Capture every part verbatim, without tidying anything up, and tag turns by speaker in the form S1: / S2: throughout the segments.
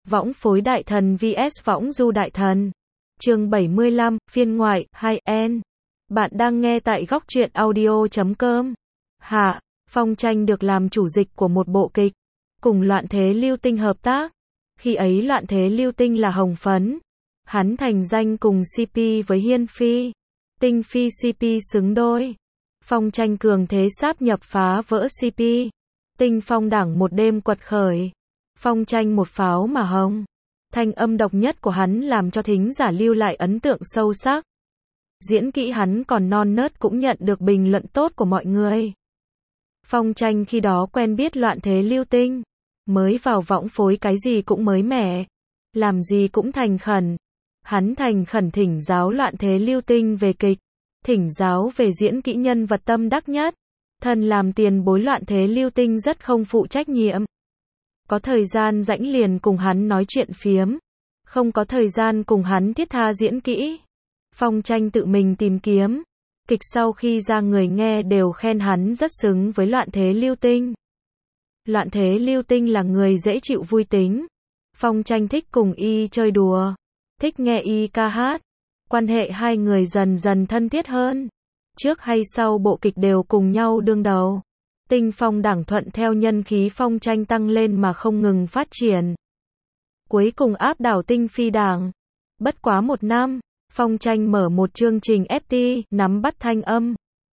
S1: Võng phối đại thần vs võng du đại thần. Chương bảy mươi lăm, phiên ngoại, hai N. Bạn đang nghe tại góc truyện audio chấm com. Hạ, Phong Tranh được làm chủ dịch của một bộ kịch, cùng Loạn Thế Lưu Tinh hợp tác. Khi ấy Loạn Thế Lưu Tinh là Hồng Phấn. Hắn thành danh cùng xê pê với Hiên Phi. Tinh Phi xê pê xứng đôi. Phong Tranh cường thế sáp nhập phá vỡ xê pê. Tinh Phong đảng một đêm quật khởi. Phong Tranh một pháo mà hồng. Thanh âm độc nhất của hắn làm cho thính giả lưu lại ấn tượng sâu sắc. Diễn kỹ hắn còn non nớt cũng nhận được bình luận tốt của mọi người. Phong Tranh khi đó quen biết Loạn Thế Lưu Tinh. Mới vào võng phối cái gì cũng mới mẻ. Làm gì cũng thành khẩn. Hắn thành khẩn thỉnh giáo Loạn Thế Lưu Tinh về kịch. Thỉnh giáo về diễn kỹ nhân vật tâm đắc nhất. Thần làm tiền bối Loạn Thế Lưu Tinh rất không phụ trách nhiệm. Có thời gian rảnh liền cùng hắn nói chuyện phiếm. Không có thời gian cùng hắn thiết tha diễn kỹ. Phong Tranh tự mình tìm kiếm. Kịch sau khi ra người nghe đều khen hắn rất xứng với Loạn Thế Lưu Tinh. Loạn Thế Lưu Tinh là người dễ chịu vui tính. Phong Tranh thích cùng y chơi đùa. Thích nghe y ca hát. Quan hệ hai người dần dần thân thiết hơn. Trước hay sau bộ kịch đều cùng nhau đương đầu. Tinh Phong đảng thuận theo nhân khí Phong Tranh tăng lên mà không ngừng phát triển. Cuối cùng áp đảo Tinh Phi đảng. Bất quá một năm, Phong Tranh mở một chương trình ép tê, nắm bắt thanh âm.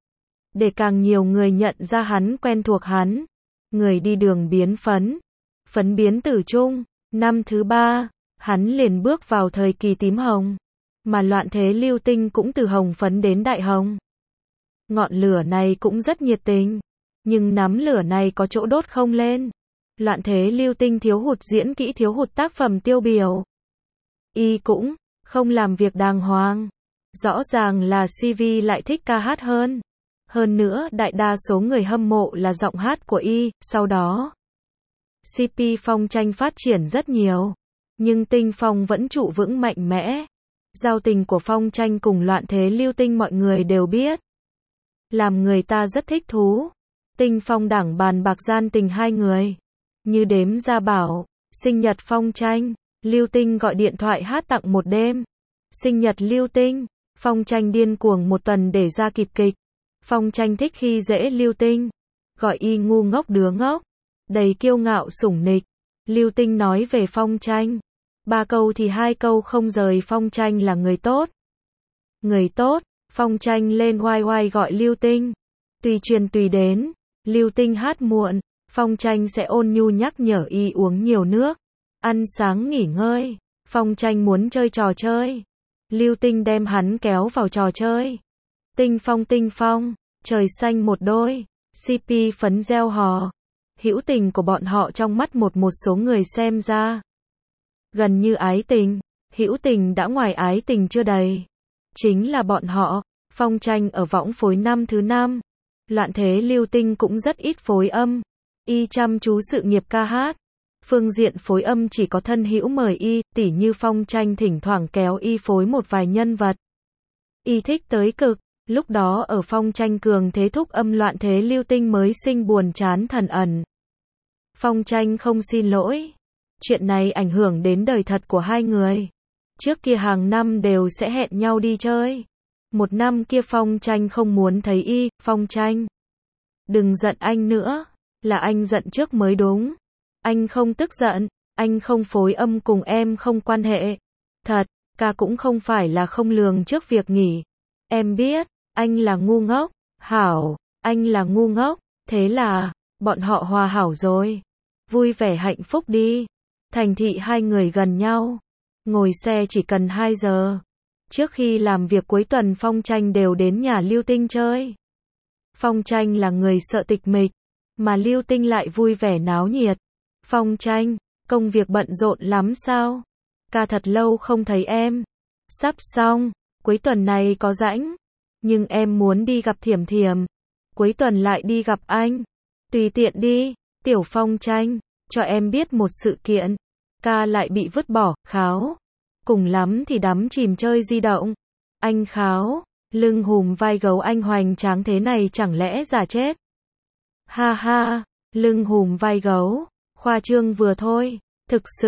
S1: Để càng nhiều người nhận ra hắn quen thuộc hắn. Người đi đường biến phấn. Phấn biến tử trung. Năm thứ ba, hắn liền bước vào thời kỳ tím hồng. Mà Loạn Thế Lưu Tinh cũng từ hồng phấn đến đại hồng. Ngọn lửa này cũng rất nhiệt tình. Nhưng nắm lửa này có chỗ đốt không lên. Loạn Thế Lưu Tinh thiếu hụt diễn kỹ, thiếu hụt tác phẩm tiêu biểu. Y cũng không làm việc đàng hoàng. Rõ ràng là xê vê lại thích ca hát hơn. Hơn nữa đại đa số người hâm mộ là giọng hát của Y. Sau đó xê pê Phong Tranh phát triển rất nhiều. Nhưng Tinh Phong vẫn trụ vững mạnh mẽ. Giao tình của Phong Tranh cùng Loạn Thế Lưu Tinh mọi người đều biết. Làm người ta rất thích thú. Tinh Phong đảng bàn bạc gian tình hai người. Như đếm ra bảo, sinh nhật Phong Tranh, Lưu Tinh gọi điện thoại hát tặng một đêm. Sinh nhật Lưu Tinh, Phong Tranh điên cuồng một tuần để ra kịp kịch. Phong Tranh thích khi dễ Lưu Tinh. Gọi y ngu ngốc đứa ngốc. Đầy kiêu ngạo sủng nịch. Lưu Tinh nói về Phong Tranh. Ba câu thì hai câu không rời Phong Tranh là người tốt. Người tốt, Phong Tranh lên oai oai gọi Lưu Tinh. Tùy truyền tùy đến. Lưu Tinh hát muộn, Phong Tranh sẽ ôn nhu nhắc nhở y uống nhiều nước, ăn sáng nghỉ ngơi. Phong Tranh muốn chơi trò chơi. Lưu Tinh đem hắn kéo vào trò chơi. Tinh Phong Tinh Phong, trời xanh một đôi, xê pê phấn gieo hò. Hữu tình của bọn họ trong mắt một một số người xem ra gần như ái tình, hữu tình đã ngoài ái tình chưa đầy. Chính là bọn họ. Phong Tranh ở võng phối năm thứ năm. Loạn Thế Lưu Tinh cũng rất ít phối âm. Y chăm chú sự nghiệp ca hát. Phương diện phối âm chỉ có thân hữu mời y, tỉ như Phong Tranh thỉnh thoảng kéo y phối một vài nhân vật. Y thích tới cực. Lúc đó ở Phong Tranh cường thế thúc âm Loạn Thế Lưu Tinh mới sinh buồn chán thần ẩn. Phong Tranh không xin lỗi. Chuyện này ảnh hưởng đến đời thật của hai người. Trước kia hàng năm đều sẽ hẹn nhau đi chơi. Một năm kia Phong Tranh không muốn thấy y. Phong Tranh, đừng giận anh nữa. Là anh giận trước mới đúng. Anh không tức giận. Anh không phối âm cùng em không quan hệ. Thật, ca cũng không phải là không lường trước việc nghỉ. Em biết, anh là ngu ngốc. Hảo, anh là ngu ngốc. Thế là, bọn họ hòa hảo rồi. Vui vẻ hạnh phúc đi. Thành thị hai người gần nhau. Ngồi xe chỉ cần hai giờ. Trước khi làm việc cuối tuần Phong Tranh đều đến nhà Lưu Tinh chơi. Phong Tranh là người sợ tịch mịch, mà Lưu Tinh lại vui vẻ náo nhiệt. Phong Tranh, công việc bận rộn lắm sao? Ca thật lâu không thấy em. Sắp xong, cuối tuần này có rảnh. Nhưng em muốn đi gặp Thiểm Thiểm. Cuối tuần lại đi gặp anh. Tùy tiện đi. Tiểu Phong Tranh, cho em biết một sự kiện. Ca lại bị vứt bỏ, kháo. Cùng lắm thì đắm chìm chơi di động. Anh kháo, lưng hùm vai gấu anh hoành tráng thế này chẳng lẽ giả chết. Ha ha, lưng hùm vai gấu, khoa trương vừa thôi. Thực sự,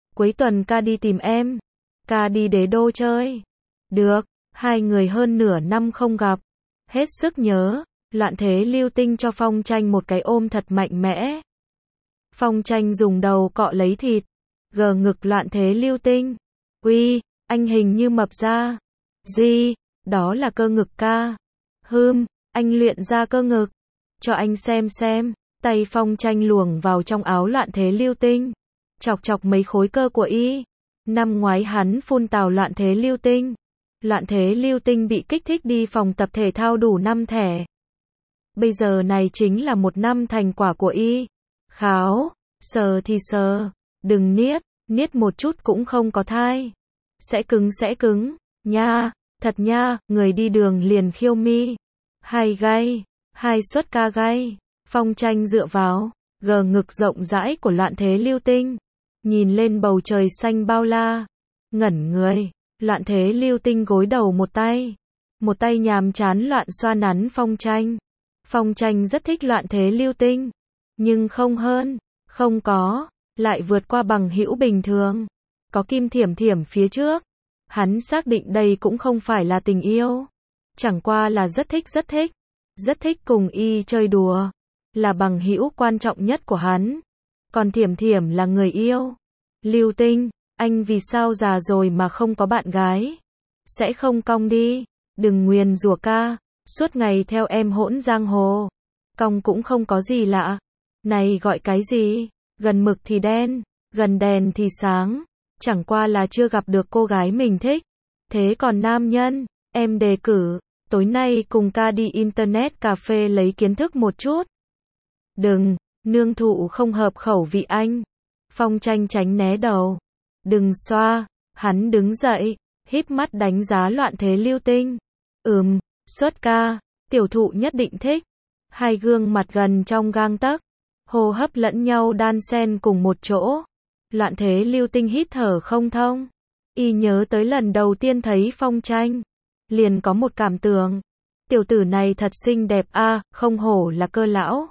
S1: Cuối tuần ca đi tìm em. Ca đi Đế Đô chơi. Được, hai người hơn nửa năm không gặp. Hết sức nhớ. Loạn Thế Lưu Tinh cho Phong Tranh một cái ôm thật mạnh mẽ. Phong Tranh dùng đầu cọ lấy thịt. Gờ ngực Loạn Thế Lưu Tinh. Uy, anh hình như mập ra. Gì, đó là cơ ngực ca. Hừm, anh luyện ra cơ ngực. Cho anh xem xem. Tay Phong Tranh luồng vào trong áo Loạn Thế Lưu Tinh. Chọc chọc mấy khối cơ của y. Năm ngoái hắn phun tào Loạn Thế Lưu Tinh. Loạn Thế Lưu Tinh bị kích thích đi phòng tập thể thao đủ năm thẻ. Bây giờ này chính là một năm thành quả của y. Kháo, sờ thì sờ, đừng niết, niết một chút cũng không có thai. Sẽ cứng sẽ cứng, nha, thật nha, người đi đường liền khiêu mi. Hai gay, hai suất ca gay. Phong Tranh dựa vào, gờ ngực rộng rãi của Loạn Thế Lưu Tinh. Nhìn lên bầu trời xanh bao la. Ngẩn người, Loạn Thế Lưu Tinh gối đầu một tay. Một tay nhàm chán loạn xoa nắn Phong Tranh. Phong Tranh rất thích Loạn Thế Lưu Tinh. Nhưng không hơn, không có, lại vượt qua bằng hữu bình thường. Có Kim Thiểm Thiểm phía trước. Hắn xác định đây cũng không phải là tình yêu. Chẳng qua là rất thích rất thích. Rất thích cùng y chơi đùa. Là bằng hữu quan trọng nhất của hắn. Còn Thiểm Thiểm là người yêu. Lưu Tinh, anh vì sao già rồi mà không có bạn gái? Sẽ không cong đi. Đừng nguyền rủa ca. Suốt ngày theo em hỗn giang hồ. Cong cũng không có gì lạ. Này gọi cái gì? Gần mực thì đen, gần đèn thì sáng. Chẳng qua là chưa gặp được cô gái mình thích. Thế còn nam nhân, em đề cử, tối nay cùng ca đi internet cà phê lấy kiến thức một chút. Đừng, nương thụ không hợp khẩu vị anh. Phong Tranh tránh né đầu. Đừng xoa, hắn đứng dậy, híp mắt đánh giá Loạn Thế Lưu Tinh. Ừm, xuất ca, tiểu thụ nhất định thích. Hai gương mặt gần trong gang tấc, hô hấp lẫn nhau đan xen cùng một chỗ. Loạn Thế Lưu Tinh hít thở không thông. Y nhớ tới lần đầu tiên thấy Phong Tranh, liền có một cảm tưởng. Tiểu tử này thật xinh đẹp a, à, không hổ là cơ lão.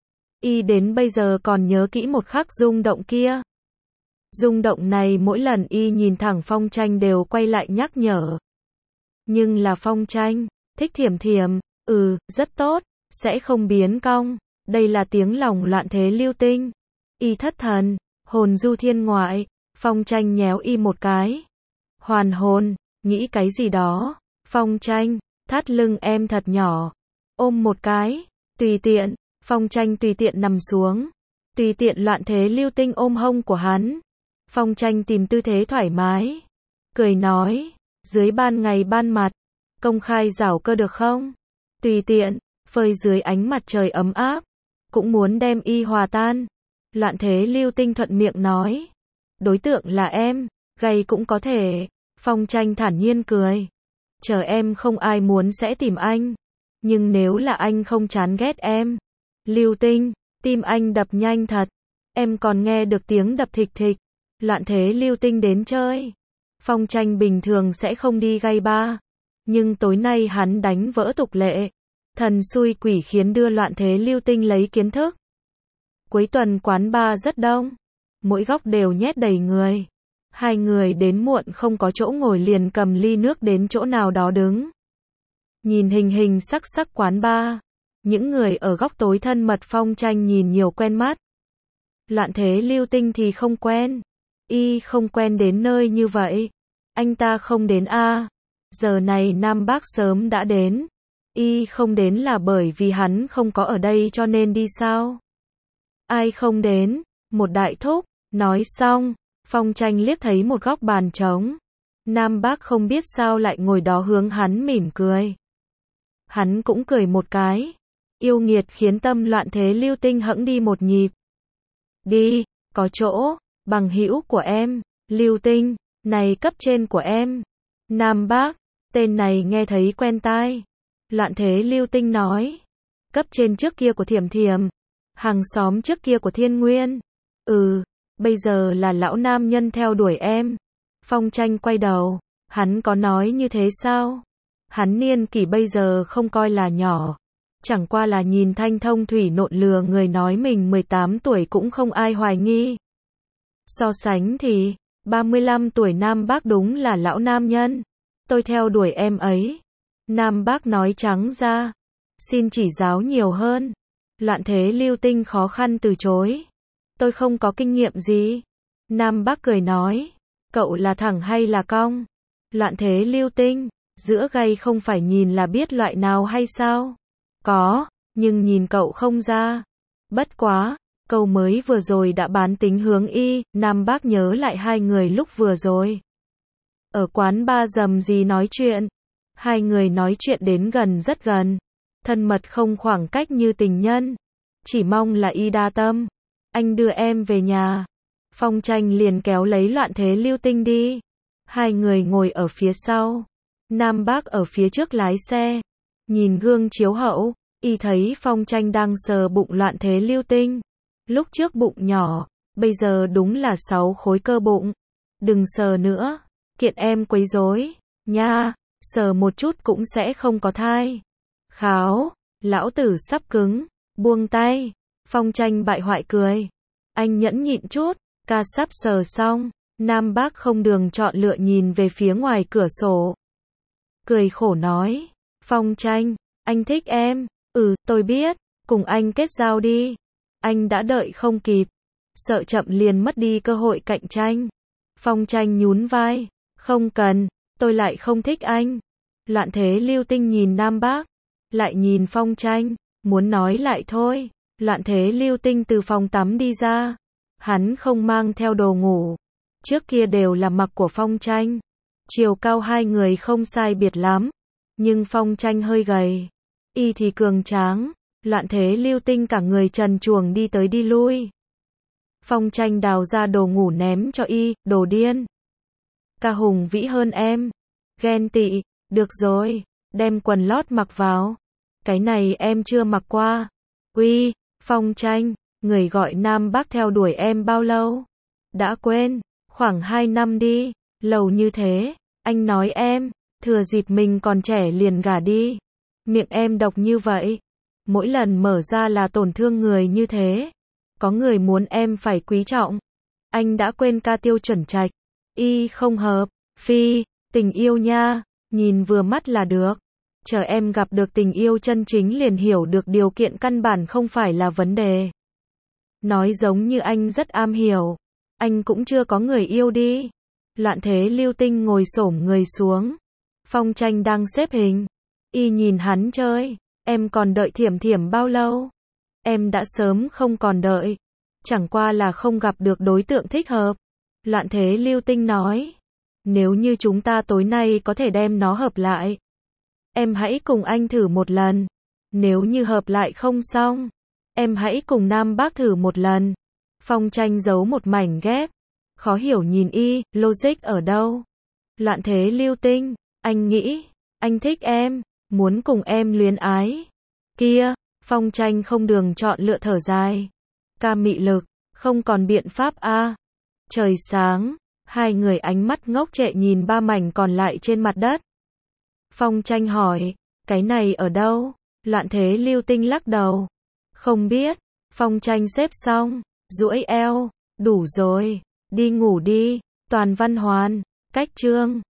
S1: Y đến bây giờ còn nhớ kỹ một khắc rung động kia. Rung động này mỗi lần y nhìn thẳng Phong Tranh đều quay lại nhắc nhở. Nhưng là Phong Tranh, thích Thiểm Thiểm, ừ, rất tốt, sẽ không biến cong. Đây là tiếng lòng Loạn Thế Lưu Tinh. Y thất thần, hồn du thiên ngoại. Phong Tranh nhéo y một cái. Hoàn hồn, nghĩ cái gì đó. Phong Tranh, thắt lưng em thật nhỏ. Ôm một cái, tùy tiện. Phong Tranh tùy tiện nằm xuống. Tùy tiện Loạn Thế Lưu Tinh ôm hông của hắn. Phong Tranh tìm tư thế thoải mái. Cười nói, dưới ban ngày ban mặt, công khai giảo cơ được không? Tùy tiện, phơi dưới ánh mặt trời ấm áp. Cũng muốn đem y hòa tan. Loạn Thế Lưu Tinh thuận miệng nói. Đối tượng là em, gay cũng có thể. Phong Tranh thản nhiên cười. Chờ em không ai muốn sẽ tìm anh. Nhưng nếu là anh không chán ghét em. Lưu Tinh, tim anh đập nhanh thật. Em còn nghe được tiếng đập thịch thịch. Loạn Thế Lưu Tinh đến chơi. Phong Tranh bình thường sẽ không đi gay ba. Nhưng tối nay hắn đánh vỡ tục lệ. Thần xui quỷ khiến đưa Loạn Thế Lưu Tinh lấy kiến thức. Cuối tuần quán bar rất đông. Mỗi góc đều nhét đầy người. Hai người đến muộn không có chỗ ngồi liền cầm ly nước đến chỗ nào đó đứng. Nhìn hình hình sắc sắc quán bar. Những người ở góc tối thân mật Phong Tranh nhìn nhiều quen mắt. Loạn Thế Lưu Tinh thì không quen. Y không quen đến nơi như vậy. Anh ta không đến a. À. Giờ này Nam Bác sớm đã đến. Y không đến là bởi vì hắn không có ở đây cho nên đi sao? Ai không đến? Một đại thúc. Nói xong, Phong Tranh liếc thấy một góc bàn trống. Nam Bác không biết sao lại ngồi đó hướng hắn mỉm cười. Hắn cũng cười một cái. Yêu nghiệt khiến tâm Loạn Thế Lưu Tinh hẫng đi một nhịp. Đi, có chỗ, bằng hữu của em, Lưu Tinh, này cấp trên của em. Nam Bác, tên này nghe thấy quen tai. Loạn Thế Lưu Tinh nói. Cấp trên trước kia của Thiểm Thiểm. Hàng xóm trước kia của Thiên Nguyên. Ừ, bây giờ là lão nam nhân theo đuổi em. Phong Tranh quay đầu. Hắn có nói như thế sao? Hắn niên kỷ bây giờ không coi là nhỏ. Chẳng qua là nhìn thanh thông thủy nộn lừa người nói mình mười tám tuổi cũng không ai hoài nghi. So sánh thì, ba mươi lăm tuổi Nam Bác đúng là lão nam nhân. Tôi theo đuổi em ấy. Nam Bác nói trắng ra. Xin chỉ giáo nhiều hơn. Loạn Thế Lưu Tinh khó khăn từ chối. Tôi không có kinh nghiệm gì. Nam Bác cười nói. Cậu là thẳng hay là cong? Loạn Thế Lưu Tinh. Giữa gay không phải nhìn là biết loại nào hay sao? Có, nhưng nhìn cậu không ra. Bất quá, câu mới vừa rồi đã bán tính hướng y. Nam Bác nhớ lại hai người lúc vừa rồi. Ở quán bar dầm gì nói chuyện. Hai người nói chuyện đến gần rất gần. Thân mật không khoảng cách như tình nhân. Chỉ mong là y đa tâm. Anh đưa em về nhà. Phong Tranh liền kéo lấy Loạn Thế Lưu Tinh đi. Hai người ngồi ở phía sau. Nam Bác ở phía trước lái xe. Nhìn gương chiếu hậu, y thấy Phong Tranh đang sờ bụng Loạn Thế Lưu Tinh. Lúc trước bụng nhỏ, bây giờ đúng là sáu khối cơ bụng. Đừng sờ nữa, kiện em quấy rối, nha, sờ một chút cũng sẽ không có thai. Kháo, lão tử sắp cứng, buông tay. Phong Tranh bại hoại cười. Anh nhẫn nhịn chút, ca sắp sờ xong. Nam Bác không đường chọn lựa nhìn về phía ngoài cửa sổ. Cười khổ nói. Phong Tranh, anh thích em. Ừ, tôi biết, cùng anh kết giao đi. Anh đã đợi không kịp. Sợ chậm liền mất đi cơ hội cạnh tranh. Phong Tranh nhún vai. Không cần, tôi lại không thích anh. Loạn Thế Lưu Tinh nhìn Nam Bác. Lại nhìn Phong Tranh. Muốn nói lại thôi. Loạn Thế Lưu Tinh từ phòng tắm đi ra. Hắn không mang theo đồ ngủ. Trước kia đều là mặc của Phong Tranh. Chiều cao hai người không sai biệt lắm. Nhưng Phong Tranh hơi gầy. Y thì cường tráng. Loạn Thế Lưu Tinh cả người trần truồng đi tới đi lui. Phong Tranh đào ra đồ ngủ ném cho y. Đồ điên. Ca hùng vĩ hơn em. Ghen tị. Được rồi. Đem quần lót mặc vào. Cái này em chưa mặc qua. Uy, Phong Tranh. Người gọi Nam Bác theo đuổi em bao lâu? Đã quên. Khoảng hai năm đi. Lâu như thế. Anh nói em. Thừa dịp mình còn trẻ liền gả đi. Miệng em độc như vậy. Mỗi lần mở ra là tổn thương người như thế. Có người muốn em phải quý trọng. Anh đã quên ca Tiêu Chuẩn Trạch. Y không hợp. Phi, tình yêu nha. Nhìn vừa mắt là được. Chờ em gặp được tình yêu chân chính liền hiểu được điều kiện căn bản không phải là vấn đề. Nói giống như anh rất am hiểu. Anh cũng chưa có người yêu đi. Loạn Thế Lưu Tinh ngồi xổm người xuống. Phong Tranh đang xếp hình. Y nhìn hắn chơi. Em còn đợi Thiểm Thiểm bao lâu? Em đã sớm không còn đợi. Chẳng qua là không gặp được đối tượng thích hợp. Loạn Thế Lưu Tinh nói. Nếu như chúng ta tối nay có thể đem nó hợp lại. Em hãy cùng anh thử một lần. Nếu như hợp lại không xong. Em hãy cùng Nam Bác thử một lần. Phong Tranh giấu một mảnh ghép. Khó hiểu nhìn y, logic ở đâu? Loạn Thế Lưu Tinh, anh nghĩ, anh thích em, muốn cùng em luyến ái. Kia, Phong Tranh không đường chọn lựa thở dài. Ca mị lực, không còn biện pháp a. À. Trời sáng, hai người ánh mắt ngốc trệ nhìn ba mảnh còn lại trên mặt đất. Phong Tranh hỏi, cái này ở đâu? Loạn Thế Lưu Tinh lắc đầu. Không biết. Phong Tranh xếp xong, duỗi eo, đủ rồi, đi ngủ đi. Toàn Văn Hoàn, cách chương